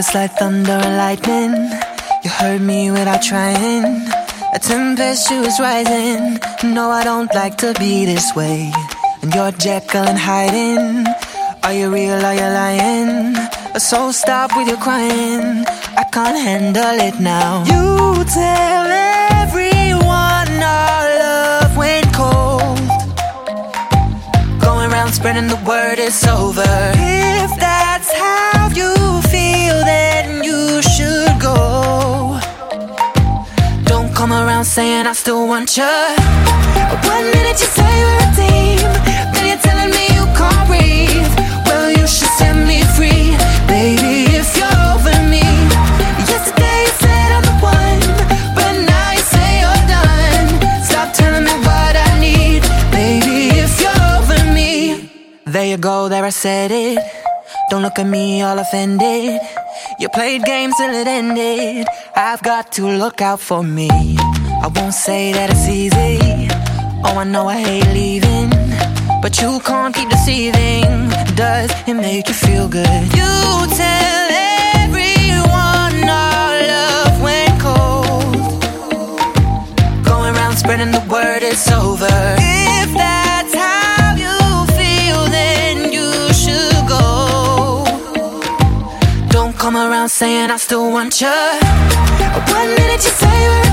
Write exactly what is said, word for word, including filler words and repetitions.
Just like thunder and lightning, you heard me without trying. A tempestuous rising. No, I don't like to be this way. And you're Jekyll and hiding. Are you real, are you lying? So stop with your crying, I can't handle it now. You tell everyone our love went cold, going around spreading the word it's over. If that's how you feel, then you should go. Don't come around saying I still want you. One minute you say we're a team, then you're telling me you can't breathe. Well, you should set me free, baby, if you're over me. Yesterday you said I'm the one, but now you say you're done. Stop telling me what I need, baby, if you're over me. There you go, there I said it. Don't look at me all offended. You played games till it ended. I've got to look out for me. I won't say that it's easy. Oh, I know I hate leaving, but you can't keep deceiving. Does it make you feel good? You tell everyone our love went cold, going around spreading the word it's over. If that's how you feel, then you should go. Don't come around saying I still want you. One minute you say we're